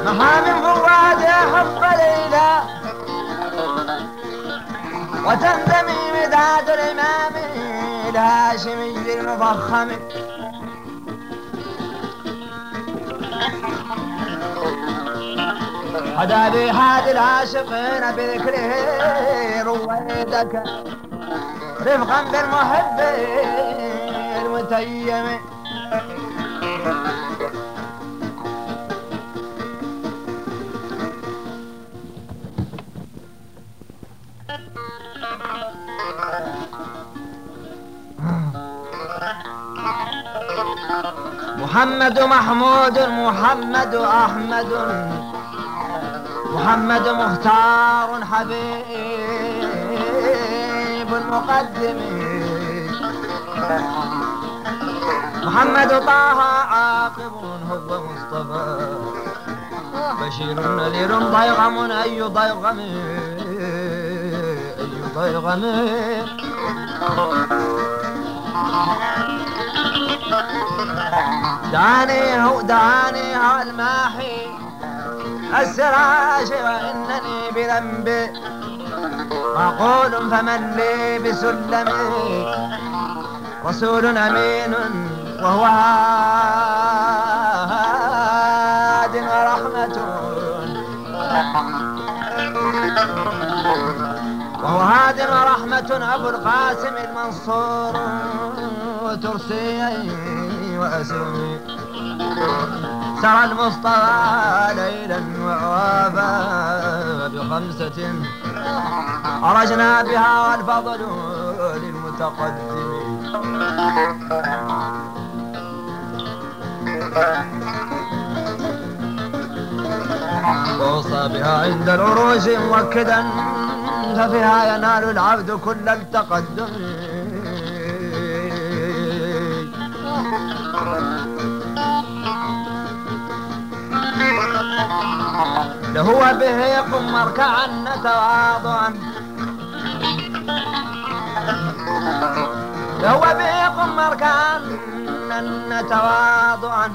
نهى من فؤاد حب ليلى وتندمي مداد الإمام الهاشمي المفخم هدى بهادي العاشقين بذكره رويدك رفقا بالمحب المتيم محمد محمود محمد أحمد محمد مختار حبيب المقدم محمد طه عاقب هو مصطفى بشير نذير ضيغم أي ضيغم أي ضيغم دعاني هو الماحي السراج وإنني بذنبي معقول فمن لي بسلمي رسول أمين وهو هاد ورحمة وهو هاد ورحمة أبو القاسم المنصور وترسي وأسرمي سرى المصطفى ليلا وعوافا بخمسة أرجنا بها والفضل للمتقدم ووصى بها عند العروج موكدا ففيها ينال العبد كل التقدم لهو به يقم مركعا تواضعا لهو به يقم مركعا تواضعا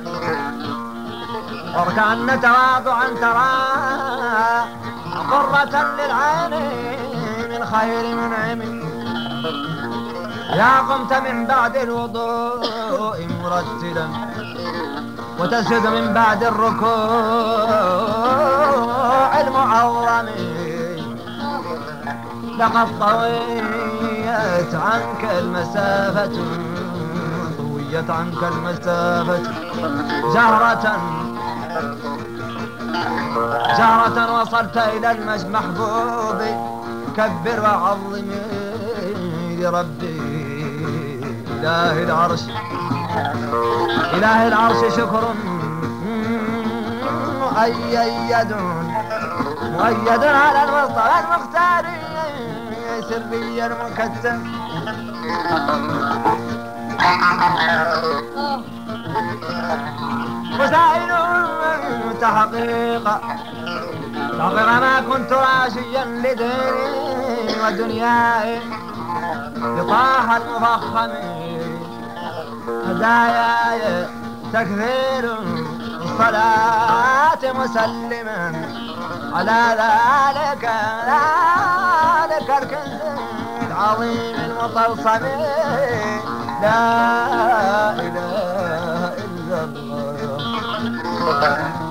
تواضعا ترى قرة للعين من خير منعم يا قمت من بعد الوضوء مرتلا وتسجد من بعد الركوع المعظم لقد طويت عنك المسافة جهرة وصلت إلى المحبوب كبر وعظم لربي إله العرش شكر مؤيد على المصطفى المختار سري المكتم وسائل تحقيق ما كنت راشيا لديني ودنياي لطه المفخم هداياي تكثير الصلاة مسلما على ذلك الكنز العظيم المطلسم لا إله إلا الله